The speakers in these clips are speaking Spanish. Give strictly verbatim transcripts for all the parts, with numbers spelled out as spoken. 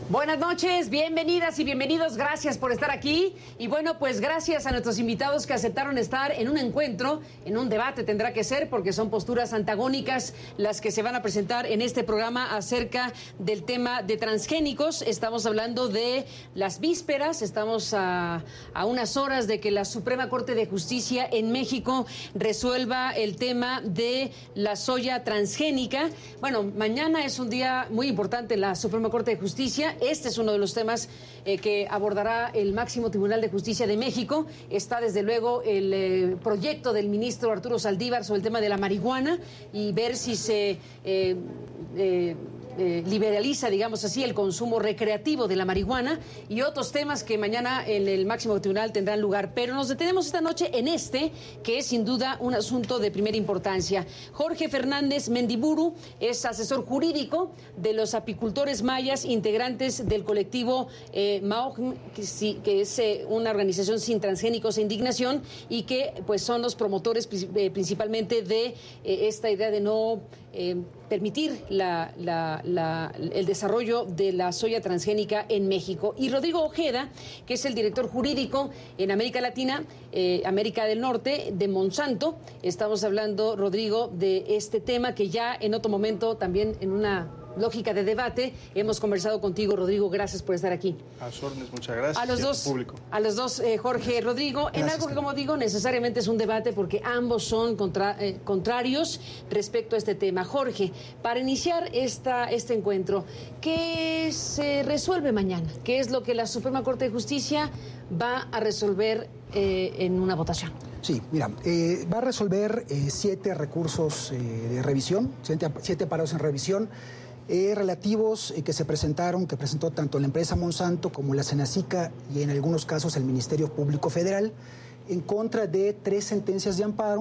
Buenas noches, bienvenidas y bienvenidos, gracias por estar aquí. Y bueno, pues gracias a nuestros invitados que aceptaron estar en un encuentro, en un debate tendrá que ser, porque son posturas antagónicas las que se van a presentar en este programa acerca del tema de transgénicos. Estamos hablando de las vísperas, estamos a, a unas horas de que la Suprema Corte de Justicia en México resuelva el tema de la soya transgénica. Bueno, mañana es un día muy importante en la Suprema Corte de Justicia. Este es uno de los temas eh, que abordará el máximo Tribunal de Justicia de México. Está desde luego el eh, proyecto del ministro Arturo Saldívar sobre el tema de la marihuana y ver si se eh, eh, eh, liberaliza, digamos así, el consumo recreativo de la marihuana y otros temas que mañana en el máximo tribunal tendrán lugar. Pero nos detenemos esta noche en este, que es sin duda un asunto de primera importancia. Jorge Fernández Mendiburu es asesor jurídico de los apicultores mayas, integrantes del colectivo eh, MAOGM, que, sí, que es eh, una organización sin transgénicos e indignación y que pues son los promotores eh, principalmente de eh, esta idea de no eh, permitir la, la, la, el desarrollo de la soya transgénica en México. Y Rodrigo Ojeda, que es el director jurídico en América Latina, eh, América del Norte, de Monsanto. Estamos hablando, Rodrigo, de este tema que ya en otro momento también en una lógica de debate hemos conversado contigo, Rodrigo. Gracias por estar aquí. A sus órdenes, muchas gracias. A los dos, público. A los dos, eh, Jorge, Rodrigo, gracias, en algo que, como digo, necesariamente es un debate porque ambos son contra, eh, contrarios respecto a este tema. Jorge, para iniciar esta, este encuentro, ¿qué se resuelve mañana? ¿Qué es lo que la Suprema Corte de Justicia va a resolver eh, en una votación? Sí, mira, eh, va a resolver eh, siete recursos eh, de revisión, siete, siete parados en revisión, Eh, relativos eh, que se presentaron, que presentó tanto la empresa Monsanto como la Senacica y en algunos casos el Ministerio Público Federal, en contra de tres sentencias de amparo,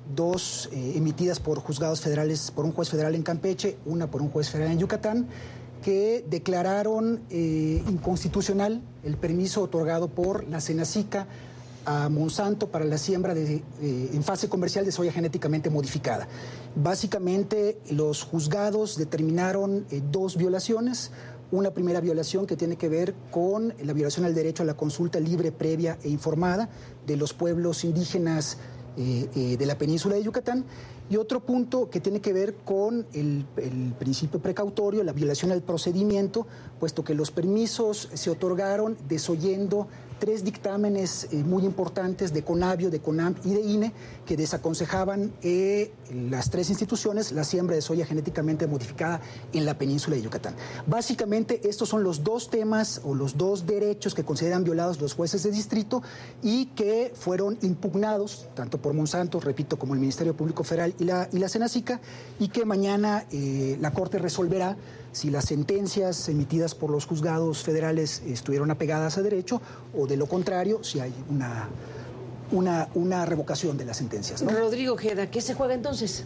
dos eh, emitidas por juzgados federales, por un juez federal en Campeche, una por un juez federal en Yucatán, que declararon eh, inconstitucional el permiso otorgado por la Senacica a Monsanto para la siembra de, eh, en fase comercial de soya genéticamente modificada. Básicamente, los juzgados determinaron eh, dos violaciones. Una primera violación que tiene que ver con la violación al derecho a la consulta libre, previa e informada de los pueblos indígenas eh, eh, de la península de Yucatán. Y otro punto que tiene que ver con el, el principio precautorio, la violación al procedimiento, puesto que los permisos se otorgaron desoyendo tres dictámenes eh, muy importantes de CONABIO, de CONAMP y de I N E que desaconsejaban eh, las tres instituciones la siembra de soya genéticamente modificada en la península de Yucatán. Básicamente estos son los dos temas o los dos derechos que consideran violados los jueces de distrito y que fueron impugnados tanto por Monsanto, repito, como el Ministerio Público Federal y la, y la Senacica, y que mañana eh, la Corte resolverá si las sentencias emitidas por los juzgados federales estuvieron apegadas a derecho o de lo contrario, si hay una, una, una revocación de las sentencias, ¿no? Rodrigo Ojeda, ¿qué se juega entonces?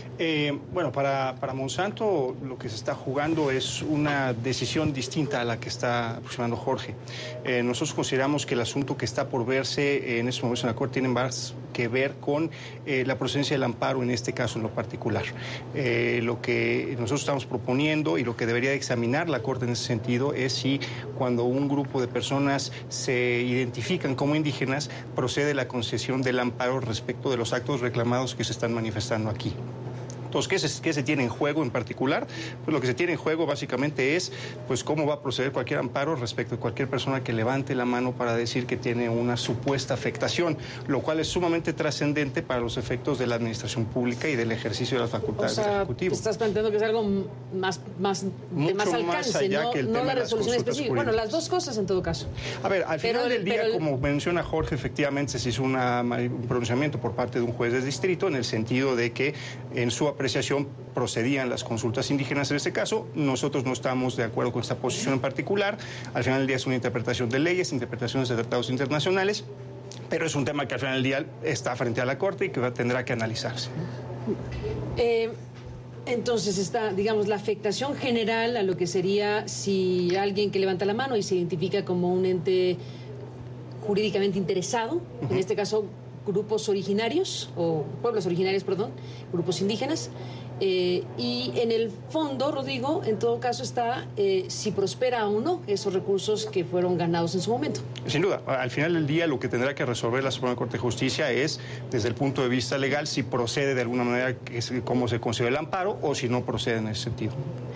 Eh, bueno, para, para Monsanto lo que se está jugando es una decisión distinta a la que está aproximando Jorge. Eh, nosotros consideramos que el asunto que está por verse en estos momentos en la Corte tiene más que ver con eh, la procedencia del amparo en este caso en lo particular. Eh, lo que nosotros estamos proponiendo y lo que debería examinar la Corte en ese sentido es si cuando un grupo de personas se identifican como indígenas procede la concesión del amparo respecto de los actos reclamados que se están manifestando aquí. Entonces, ¿qué se, ¿qué se tiene en juego en particular? Pues lo que se tiene en juego básicamente es pues cómo va a proceder cualquier amparo respecto de cualquier persona que levante la mano para decir que tiene una supuesta afectación, lo cual es sumamente trascendente para los efectos de la administración pública y del ejercicio de las facultades o sea, del Ejecutivo. Estás planteando que es algo más, más, de más alcance, más allá no, que el no tema la de las resolución específica. Bueno, las dos cosas en todo caso. A ver, al final pero, del día, pero... como menciona Jorge, efectivamente se hizo una, un pronunciamiento por parte de un juez de distrito en el sentido de que en su apreciación procedían las consultas indígenas en este caso. Nosotros no estamos de acuerdo con esta posición en particular. Al final del día es una interpretación de leyes, interpretaciones de tratados internacionales, pero es un tema que al final del día está frente a la Corte y que tendrá que analizarse. Eh, entonces está, digamos, la afectación general a lo que sería si alguien que levanta la mano y se identifica como un ente jurídicamente interesado, uh-huh. en este caso grupos originarios, o pueblos originarios, perdón, grupos indígenas. Eh, y en el fondo, Rodrigo, en todo caso está eh, si prospera o no esos recursos que fueron ganados en su momento. Sin duda, al final del día lo que tendrá que resolver la Suprema Corte de Justicia es, desde el punto de vista legal, si procede de alguna manera, que es, cómo se concede el amparo, o si no procede en ese sentido.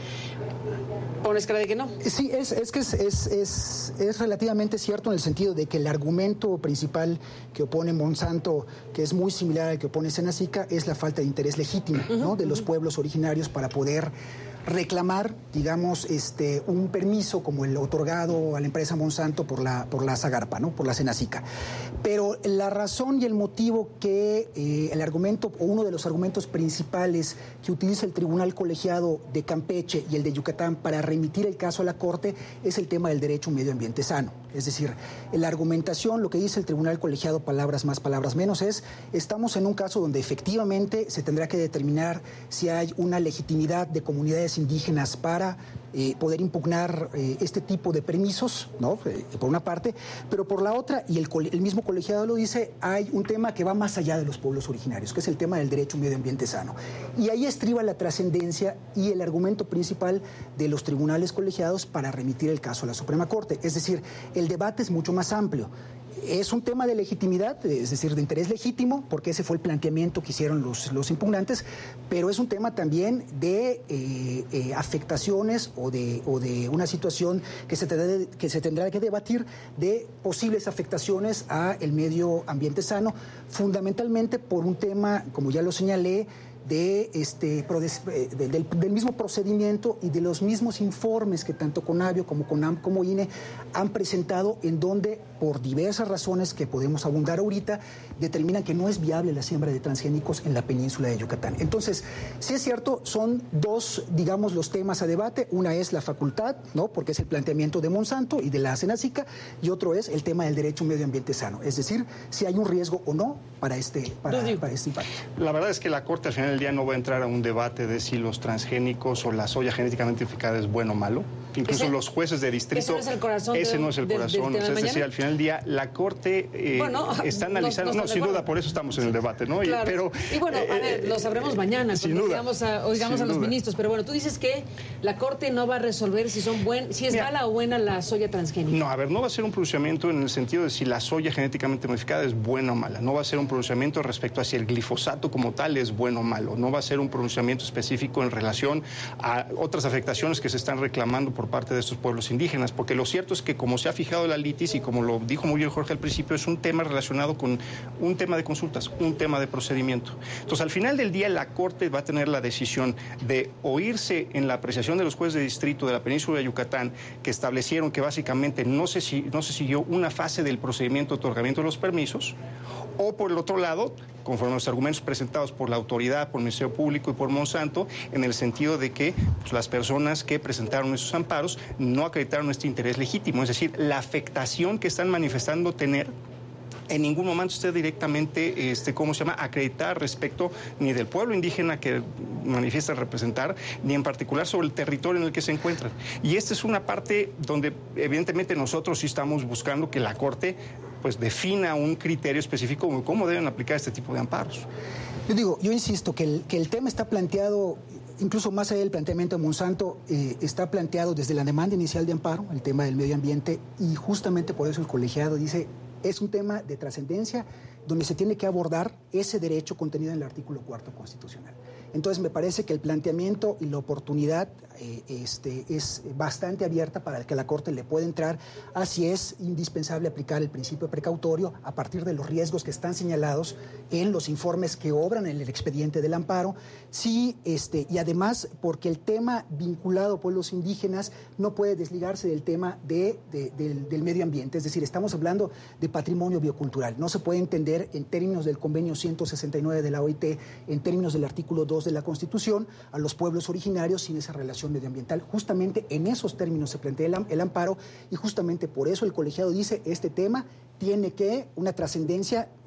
¿Pones cara de que no? Sí, es, es que es, es, es, es relativamente cierto en el sentido de que el argumento principal que opone Monsanto, que es muy similar al que opone Senacica, es la falta de interés legítimo, uh-huh, ¿no? de uh-huh. los pueblos originarios para poder reclamar, digamos, este, un permiso como el otorgado a la empresa Monsanto por la, por la Zagarpa, ¿no? por la Senacica. Pero la razón y el motivo que eh, el argumento, o uno de los argumentos principales que utiliza el Tribunal Colegiado de Campeche y el de Yucatán para remitir el caso a la Corte es el tema del derecho a un medio ambiente sano. Es decir, la argumentación, lo que dice el Tribunal Colegiado, palabras más, palabras menos, es estamos en un caso donde efectivamente se tendrá que determinar si hay una legitimidad de comunidades indígenas para eh, poder impugnar eh, este tipo de permisos, ¿no? Eh, por una parte, pero por la otra, y el, el mismo colegiado lo dice, hay un tema que va más allá de los pueblos originarios, que es el tema del derecho a un medio ambiente sano. Y ahí estriba la trascendencia y el argumento principal de los tribunales colegiados para remitir el caso a la Suprema Corte. Es decir, el debate es mucho más amplio. Es un tema de legitimidad, es decir, de interés legítimo, porque ese fue el planteamiento que hicieron los, los impugnantes, pero es un tema también de eh, eh, afectaciones o de, o de una situación que se, tendrá, que se tendrá que debatir de posibles afectaciones al medio ambiente sano, fundamentalmente por un tema, como ya lo señalé, de este, de, del, del mismo procedimiento y de los mismos informes que tanto CONABIO como CONAM como I N E han presentado, en donde, por diversas razones que podemos abundar ahorita, determinan que no es viable la siembra de transgénicos en la península de Yucatán. Entonces, sí es cierto, son dos, digamos, los temas a debate. Una es la facultad, ¿no? Porque es el planteamiento de Monsanto y de la Senacica, y otro es el tema del derecho a un medio ambiente sano. Es decir, si hay un riesgo o no para este, para, para este impacto. La verdad es que la Corte al final del día no va a entrar a un debate de si los transgénicos o la soya genéticamente modificada es bueno o malo. Incluso ese, los jueces de distrito... Ese no es el corazón. Ese de, no es el de, corazón. De, de, de o sea, es decir, al final del día, la Corte eh, bueno, está analizando... No, no sin duda, por eso estamos en el debate, ¿no? Claro. Y, pero, y bueno, a ver, lo sabremos mañana, sin cuando duda, oigamos a, oigamos a los duda. ministros. Pero bueno, tú dices que la Corte no va a resolver si son buen, si es Mira, mala o buena la soya transgénica. No, a ver, no va a ser un pronunciamiento en el sentido de si la soya genéticamente modificada es buena o mala. No va a ser un pronunciamiento respecto a si el glifosato como tal es bueno o malo. No va a ser un pronunciamiento específico en relación a otras afectaciones que se están reclamando por parte de estos pueblos indígenas, porque lo cierto es que, como se ha fijado la litis y como lo dijo muy bien Jorge al principio, es un tema relacionado con un tema de consultas, un tema de procedimiento. Entonces, al final del día, la Corte va a tener la decisión de oírse en la apreciación de los jueces de distrito de la península de Yucatán, que establecieron que básicamente no se, no se siguió una fase del procedimiento de otorgamiento de los permisos, o por el otro lado, conforme a los argumentos presentados por la autoridad, por el Ministerio Público y por Monsanto, en el sentido de que pues, las personas que presentaron esos amparos no acreditaron este interés legítimo, es decir, la afectación que están manifestando tener en ningún momento esté directamente, este, ¿cómo se llama?, acreditar respecto ni del pueblo indígena que manifiesta representar, ni en particular sobre el territorio en el que se encuentran. Y esta es una parte donde evidentemente nosotros sí estamos buscando que la Corte pues defina un criterio específico de cómo deben aplicar este tipo de amparos. Yo digo, yo insisto que el, que el tema está planteado, incluso más allá del planteamiento de Monsanto, eh, está planteado desde la demanda inicial de amparo, el tema del medio ambiente, y justamente por eso el colegiado dice, es un tema de trascendencia donde se tiene que abordar ese derecho contenido en el artículo cuarto constitucional. Entonces, me parece que el planteamiento y la oportunidad eh, este, es bastante abierta para que la Corte le pueda entrar a si es indispensable aplicar el principio precautorio a partir de los riesgos que están señalados en los informes que obran en el expediente del amparo, sí, este, y además porque el tema vinculado a pueblos indígenas no puede desligarse del tema de, de, del, del medio ambiente. Es decir, estamos hablando de patrimonio biocultural. No se puede entender en términos del convenio ciento sesenta y nueve de la O I T, en términos del artículo dos de la Constitución, a los pueblos originarios sin esa relación medioambiental. Justamente en esos términos se plantea el, el amparo, y justamente por eso el colegiado dice, este tema tiene que una trascendencia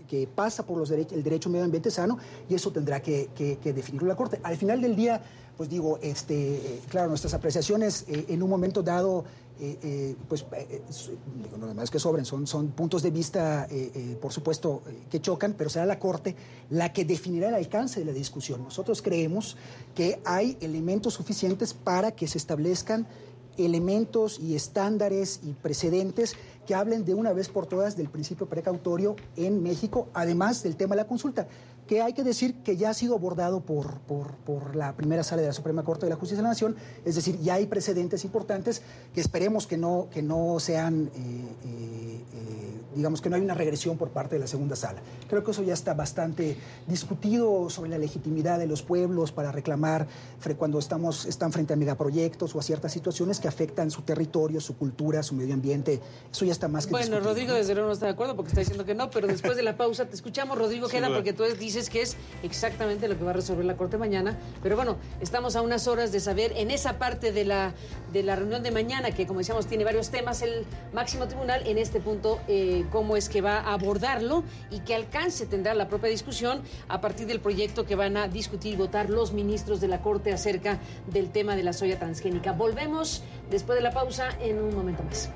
que pasa por los derechos, el derecho a un medio ambiente sano, y eso tendrá que, que, que definirlo la Corte. Al final del día, pues digo, este, eh, claro, nuestras apreciaciones eh, en un momento dado, eh, eh, pues, eh, digo, no demás que sobren, son, son puntos de vista, eh, eh, por supuesto, eh, que chocan, pero será la Corte la que definirá el alcance de la discusión. Nosotros creemos que hay elementos suficientes para que se establezcan elementos y estándares y precedentes que hablen de una vez por todas del principio precautorio en México, además del tema de la consulta, que hay que decir que ya ha sido abordado por, por, por la primera sala de la Suprema Corte de la Justicia de la Nación, es decir, ya hay precedentes importantes que esperemos que no, que no sean, eh, eh, eh, digamos que no hay una regresión por parte de la segunda sala. Creo que eso ya está bastante discutido sobre la legitimidad de los pueblos para reclamar cuando estamos, están frente a megaproyectos o a ciertas situaciones que afectan su territorio, su cultura, su medio ambiente. Eso ya está más que bueno, discutido. Rodrigo desde luego no está de acuerdo porque está diciendo que no, pero después de la pausa te escuchamos, Rodrigo Ojeda, porque tú dices que es exactamente lo que va a resolver la Corte mañana. Pero bueno, estamos a unas horas de saber en esa parte de la, de la reunión de mañana, que como decíamos tiene varios temas, el máximo tribunal en este punto, eh, cómo es que va a abordarlo y qué alcance tendrá la propia discusión a partir del proyecto que van a discutir y votar los ministros de la Corte acerca del tema de la soya transgénica. Volvemos después de la pausa en un momento más.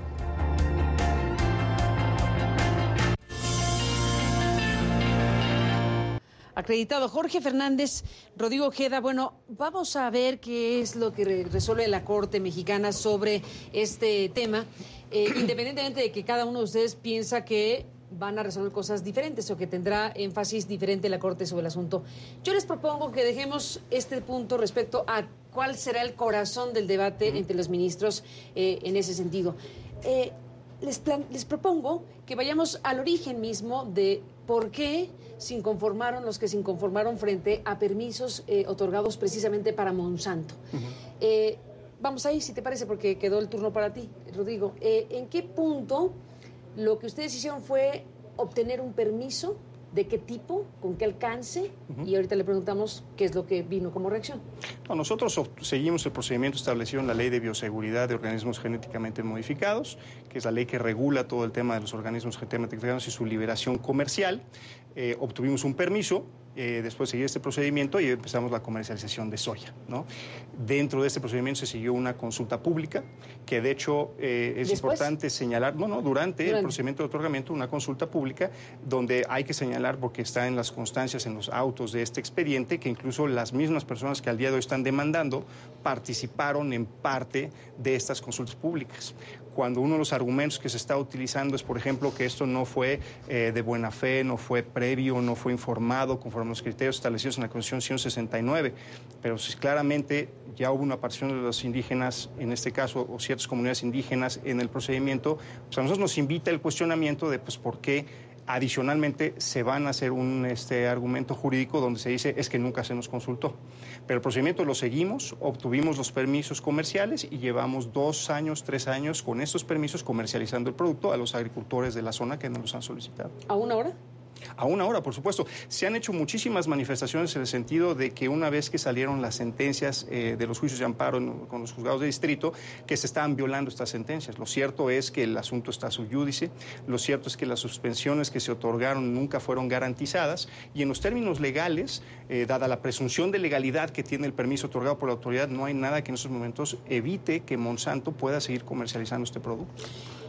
Acreditado Jorge Fernández, Rodrigo Ojeda. Bueno, vamos a ver qué es lo que resuelve la Corte mexicana sobre este tema, eh, independientemente de que cada uno de ustedes piensa que van a resolver cosas diferentes o que tendrá énfasis diferente la Corte sobre el asunto. Yo les propongo que dejemos este punto respecto a cuál será el corazón del debate entre los ministros eh, en ese sentido. Eh, les, plan, les propongo que vayamos al origen mismo de por qué se inconformaron los que se inconformaron frente a permisos eh, otorgados precisamente para Monsanto. Uh-huh. eh, vamos ahí, si te parece, porque quedó el turno para ti, Rodrigo. Eh, ¿En qué punto lo que ustedes hicieron fue obtener un permiso? ¿De qué tipo? ¿Con qué alcance? Uh-huh. Y ahorita le preguntamos qué es lo que vino como reacción. No, nosotros seguimos el procedimiento establecido en la Ley de Bioseguridad de Organismos Genéticamente Modificados, que es la ley que regula todo el tema de los organismos genéticamente modificados y su liberación comercial. Eh, obtuvimos un permiso, eh, después de seguir este procedimiento y empezamos la comercialización de soya, ¿no? Dentro de este procedimiento se siguió una consulta pública, que de hecho eh, es ¿Después? importante señalar, no, no, durante, durante el procedimiento de otorgamiento, una consulta pública donde hay que señalar, porque está en las constancias, en los autos de este expediente, que incluso las mismas personas que al día de hoy están demandando participaron en parte de estas consultas públicas. Cuando uno de los argumentos que se está utilizando es, por ejemplo, que esto no fue eh, de buena fe, no fue previo, no fue informado conforme a los criterios establecidos en la Constitución ciento sesenta y nueve, pero si claramente ya hubo una participación de los indígenas, en este caso, o ciertas comunidades indígenas en el procedimiento, pues a nosotros nos invita el cuestionamiento de pues por qué adicionalmente se van a hacer un este, argumento jurídico donde se dice es que nunca se nos consultó. Pero el procedimiento lo seguimos, obtuvimos los permisos comerciales y llevamos dos años, tres años con estos permisos comercializando el producto a los agricultores de la zona que nos los han solicitado. ¿Aún ahora? Aún ahora, por supuesto. Se han hecho muchísimas manifestaciones en el sentido de que una vez que salieron las sentencias eh, de los juicios de amparo en, con los juzgados de distrito, que se estaban violando estas sentencias. Lo cierto es que el asunto está sub iudice, lo cierto es que las suspensiones que se otorgaron nunca fueron garantizadas y en los términos legales, eh, dada la presunción de legalidad que tiene el permiso otorgado por la autoridad, no hay nada que en estos momentos evite que Monsanto pueda seguir comercializando este producto.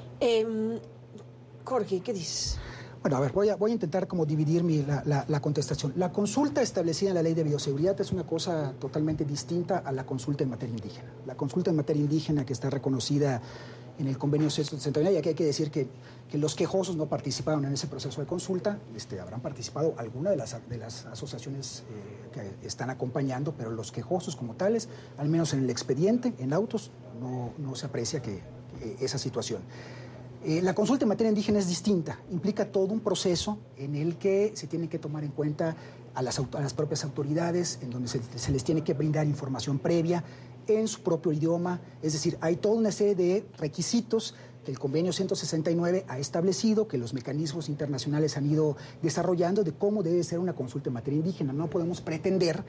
Eh, Jorge, ¿qué dices? Bueno, a ver, voy a, voy a intentar como dividir mi, la, la, la contestación. La consulta establecida en la Ley de Bioseguridad es una cosa totalmente distinta a la consulta en materia indígena. La consulta en materia indígena que está reconocida en el convenio ciento sesenta y nueve, y aquí hay que decir que, que los quejosos no participaron en ese proceso de consulta, este, habrán participado alguna de las, de las asociaciones eh, que están acompañando, pero los quejosos como tales, al menos en el expediente, en autos, no, no se aprecia que, que esa situación. Eh, la consulta en materia indígena es distinta, implica todo un proceso en el que se tiene que tomar en cuenta a las, a las propias autoridades, en donde se, se les tiene que brindar información previa en su propio idioma, es decir, hay toda una serie de requisitos que el convenio ciento sesenta y nueve ha establecido, que los mecanismos internacionales han ido desarrollando de cómo debe ser una consulta en materia indígena. No podemos pretender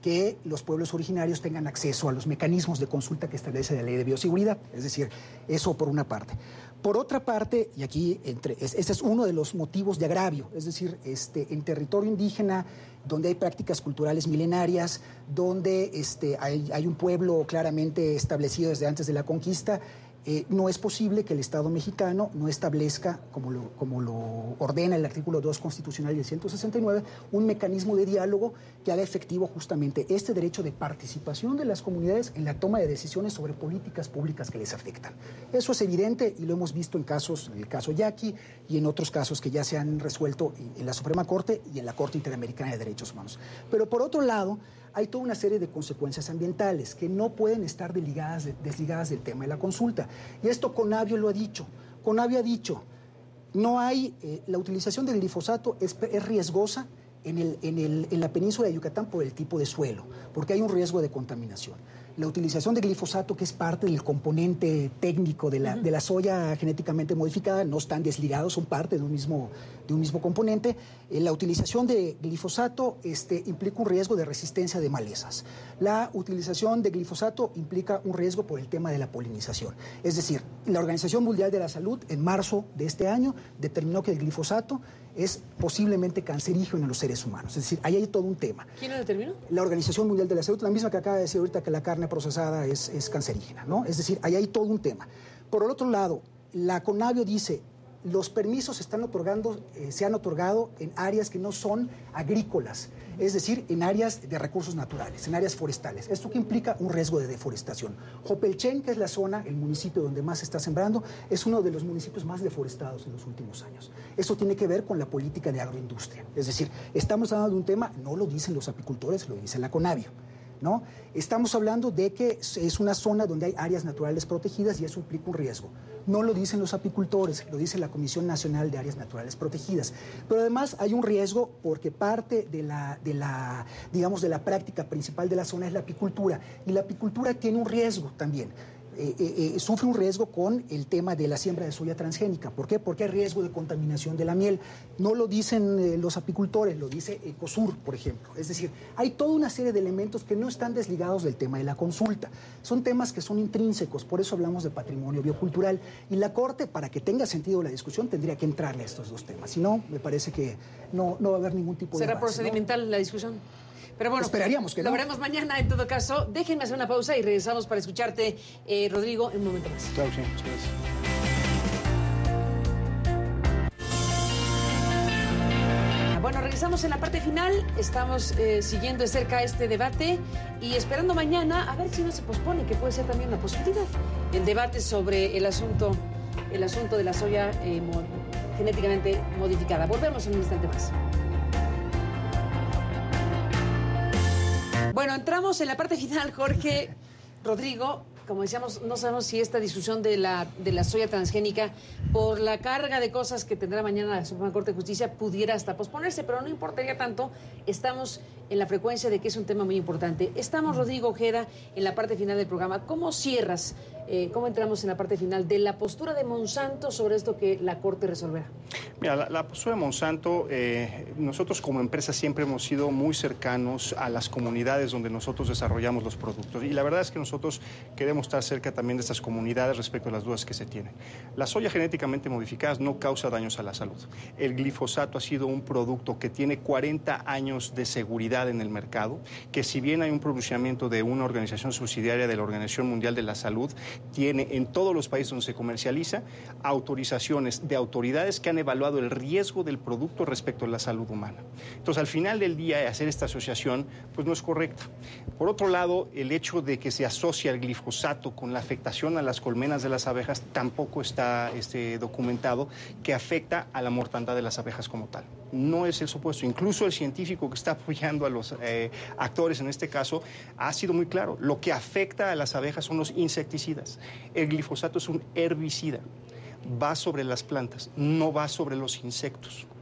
que los pueblos originarios tengan acceso a los mecanismos de consulta que establece la ley de bioseguridad. Es decir, eso por una parte. Por otra parte, y aquí entre, es, ese es uno de los motivos de agravio, es decir, este, en territorio indígena, donde hay prácticas culturales milenarias, donde este, hay, hay un pueblo claramente establecido desde antes de la conquista, Eh, no es posible que el Estado mexicano no establezca, como lo, como lo ordena el artículo dos constitucional del ciento sesenta y nueve, un mecanismo de diálogo que haga efectivo justamente este derecho de participación de las comunidades en la toma de decisiones sobre políticas públicas que les afectan. Eso es evidente y lo hemos visto en casos, en el caso Yaqui y en otros casos que ya se han resuelto en la Suprema Corte y en la Corte Interamericana de Derechos Humanos. Pero por otro lado, hay toda una serie de consecuencias ambientales que no pueden estar desligadas, de, desligadas del tema de la consulta. Y esto Conavio lo ha dicho. Conavio ha dicho, no hay, eh, la utilización del glifosato es, es riesgosa en, el, en, el, en la península de Yucatán por el tipo de suelo, porque hay un riesgo de contaminación. La utilización de glifosato, que es parte del componente técnico de la, uh-huh. de la soya genéticamente modificada, no están desligados, son parte de un mismo, de un mismo componente. Eh, la utilización de glifosato este, implica un riesgo de resistencia de malezas. La utilización de glifosato implica un riesgo por el tema de la polinización. Es decir, la Organización Mundial de la Salud, en marzo de este año, determinó que el glifosato es posiblemente cancerígeno en los seres humanos. Es decir, ahí hay todo un tema. ¿Quién lo determinó? La Organización Mundial de la Salud, la misma que acaba de decir ahorita que la carne procesada es, es cancerígena, ¿no? Es decir, ahí hay todo un tema. Por el otro lado, la Conavio dice, los permisos se están otorgando, eh, se han otorgado en áreas que no son agrícolas, es decir, en áreas de recursos naturales, en áreas forestales. ¿Esto qué implica? Un riesgo de deforestación. Jopelchen, que es la zona, el municipio donde más se está sembrando, es uno de los municipios más deforestados en los últimos años. Eso tiene que ver con la política de agroindustria. Es decir, estamos hablando de un tema, no lo dicen los apicultores, lo dice la Conavio, ¿no? Estamos hablando de que es una zona donde hay áreas naturales protegidas y eso implica un riesgo. No lo dicen los apicultores, lo dice la Comisión Nacional de Áreas Naturales Protegidas. Pero además hay un riesgo porque parte de la, de la, digamos, de la práctica principal de la zona es la apicultura. Y la apicultura tiene un riesgo también. Eh, eh, eh, sufre un riesgo con el tema de la siembra de soya transgénica. ¿Por qué? Porque hay riesgo de contaminación de la miel. No lo dicen eh, los apicultores, lo dice Ecosur, por ejemplo. Es decir, hay toda una serie de elementos que no están desligados del tema de la consulta. Son temas que son intrínsecos, por eso hablamos de patrimonio biocultural. Y la Corte, para que tenga sentido la discusión, tendría que entrarle a estos dos temas. Si no, me parece que no, no va a haber ningún tipo de ¿Será avance, procedimental, ¿no?, la discusión? Pero bueno, esperaríamos que no. Lo veremos mañana en todo caso. Déjenme hacer una pausa y regresamos para escucharte, eh, Rodrigo, en un momento más. Claro, sí, muchas gracias. Bueno, regresamos en la parte final. Estamos eh, siguiendo de cerca este debate y esperando mañana a ver si no se pospone, que puede ser también una posibilidad. El debate sobre el asunto, el asunto de la soya eh, mo genéticamente modificada. Volvemos en un instante más. Bueno, entramos en la parte final, Jorge, Rodrigo. Como decíamos, no sabemos si esta discusión de la, de la soya transgénica, por la carga de cosas que tendrá mañana la Suprema Corte de Justicia, pudiera hasta posponerse, pero no importaría tanto. Estamos en la frecuencia de que es un tema muy importante. Estamos, Rodrigo Ojeda, en la parte final del programa. ¿Cómo cierras, eh, cómo entramos en la parte final de la postura de Monsanto sobre esto que la Corte resolverá? Mira, la, la postura de Monsanto, eh, nosotros como empresa siempre hemos sido muy cercanos a las comunidades donde nosotros desarrollamos los productos. Y la verdad es que nosotros queremos estar cerca también de estas comunidades respecto a las dudas que se tienen. La soya genéticamente modificada no causa daños a la salud. El glifosato ha sido un producto que tiene cuarenta años de seguridad en el mercado, que si bien hay un pronunciamiento de una organización subsidiaria de la Organización Mundial de la Salud, tiene en todos los países donde se comercializa autorizaciones de autoridades que han evaluado el riesgo del producto respecto a la salud humana. Entonces, al final del día, hacer esta asociación pues no es correcta. Por otro lado, el hecho de que se asocia el glifosato con la afectación a las colmenas de las abejas tampoco está este, documentado, que afecta a la mortandad de las abejas como tal. No es el supuesto. Incluso el científico que está apoyando a los eh, actores en este caso ha sido muy claro. Lo que afecta a las abejas son los insecticidas. El glifosato es un herbicida. Va sobre las plantas, no va sobre los insectos.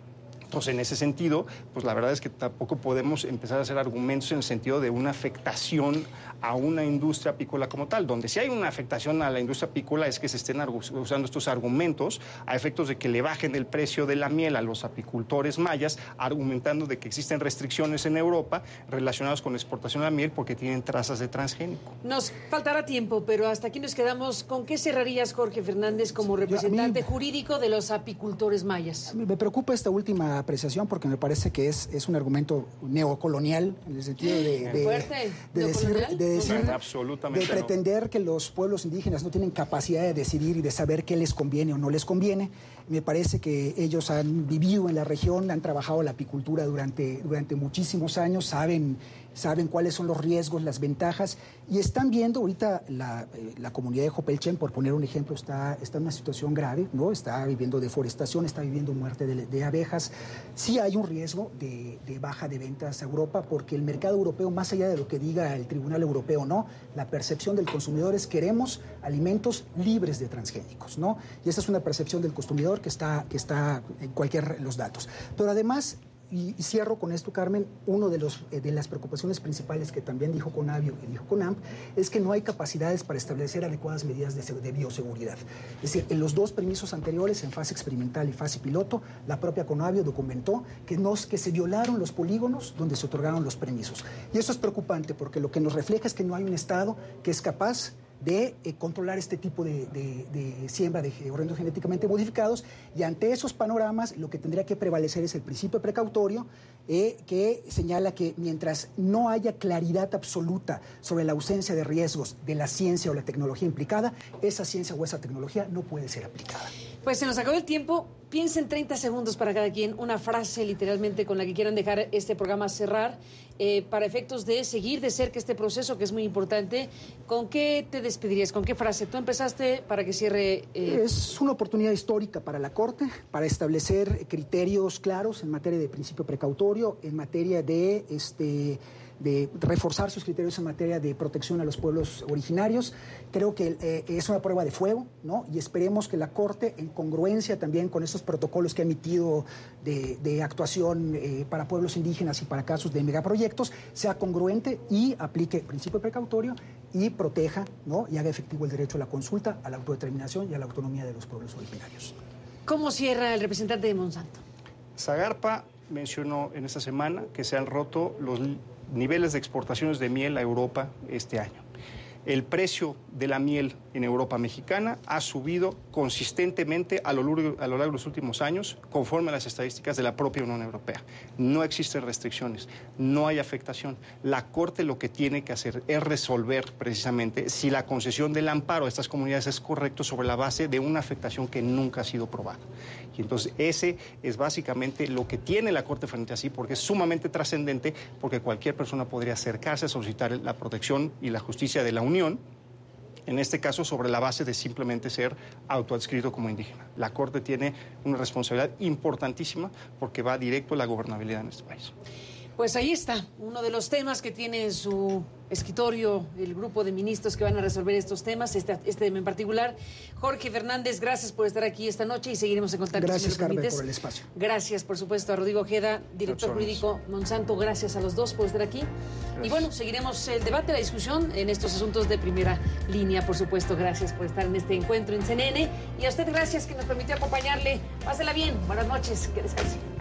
Entonces, en ese sentido, pues la verdad es que tampoco podemos empezar a hacer argumentos en el sentido de una afectación a una industria apícola como tal. Donde sí hay una afectación a la industria apícola es que se estén usando estos argumentos a efectos de que le bajen el precio de la miel a los apicultores mayas, argumentando de que existen restricciones en Europa relacionadas con la exportación de la miel porque tienen trazas de transgénico. Nos faltará tiempo, pero hasta aquí nos quedamos. ¿Con qué cerrarías, Jorge Fernández, como representante Yo, mí, jurídico de los apicultores mayas? Me preocupa esta última apreciación porque me parece que es, es un argumento neocolonial en el sentido de, de, Fuerte. de decir, de, decir no, absolutamente de pretender no. que los pueblos indígenas no tienen capacidad de decidir y de saber qué les conviene o no les conviene. Me parece que ellos han vivido en la región, han trabajado la apicultura durante, durante muchísimos años, saben, saben cuáles son los riesgos, las ventajas, y están viendo ahorita la, eh, la comunidad de Jopelchen, por poner un ejemplo, está, está en una situación grave, ¿no? Está viviendo deforestación, está viviendo muerte de, de abejas. Sí hay un riesgo de, de baja de ventas a Europa, porque el mercado europeo, más allá de lo que diga el Tribunal Europeo, no, la percepción del consumidor es queremos alimentos libres de transgénicos, ¿no? Y esa es una percepción del consumidor que está, que está en cualquier los datos. Pero además, y, y cierro con esto, Carmen, uno de, los, eh, de las preocupaciones principales que también dijo Conavio y dijo CONAMP es que no hay capacidades para establecer adecuadas medidas de, de bioseguridad. Es decir, en los dos permisos anteriores, en fase experimental y fase piloto, la propia Conavio documentó que, nos, que se violaron los polígonos donde se otorgaron los permisos. Y eso es preocupante porque lo que nos refleja es que no hay un Estado que es capaz de eh, controlar este tipo de, de, de siembra de organismos genéticamente modificados, y ante esos panoramas lo que tendría que prevalecer es el principio precautorio, eh, que señala que mientras no haya claridad absoluta sobre la ausencia de riesgos de la ciencia o la tecnología implicada, esa ciencia o esa tecnología no puede ser aplicada. Pues se nos acabó el tiempo. Piensen treinta segundos para cada quien, una frase literalmente con la que quieran dejar este programa cerrar, eh, para efectos de seguir de cerca este proceso que es muy importante. ¿Con qué te despedirías? ¿Con qué frase? Tú empezaste para que cierre... Eh... Es una oportunidad histórica para la Corte, para establecer criterios claros en materia de principio precautorio, en materia de... este de reforzar sus criterios en materia de protección a los pueblos originarios. Creo que eh, es una prueba de fuego, ¿no? Y esperemos que la Corte, en congruencia también con estos protocolos que ha emitido de, de actuación eh, para pueblos indígenas y para casos de megaproyectos, sea congruente y aplique principio precautorio y proteja, ¿no? Y haga efectivo el derecho a la consulta, a la autodeterminación y a la autonomía de los pueblos originarios. ¿Cómo cierra el representante de Monsanto? Zagarpa mencionó en esta semana que se han roto los niveles de exportaciones de miel a Europa este año. El precio de la miel en Europa mexicana ha subido consistentemente a lo, largo, a lo largo de los últimos años, conforme a las estadísticas de la propia Unión Europea. No existen restricciones, no hay afectación. La Corte lo que tiene que hacer es resolver precisamente si la concesión del amparo a estas comunidades es correcto sobre la base de una afectación que nunca ha sido probada. Y entonces ese es básicamente lo que tiene la Corte frente a sí, porque es sumamente trascendente, porque cualquier persona podría acercarse a solicitar la protección y la justicia de la Unión, en este caso sobre la base de simplemente ser autoadscrito como indígena. La Corte tiene una responsabilidad importantísima porque va directo a la gobernabilidad en este país. Pues ahí está, uno de los temas que tiene en su escritorio el grupo de ministros que van a resolver estos temas, este, este en particular. Jorge Fernández, gracias por estar aquí esta noche y seguiremos en contacto. Gracias, si Carmen, por el espacio. Gracias, por supuesto, a Rodrigo Ojeda, director jurídico Monsanto. Gracias a los dos por estar aquí. Gracias. Y bueno, seguiremos el debate, la discusión en estos asuntos de primera línea, por supuesto. Gracias por estar en este encuentro en C N N. Y a usted, gracias que nos permitió acompañarle. Pásela bien. Buenas noches. Que descanse.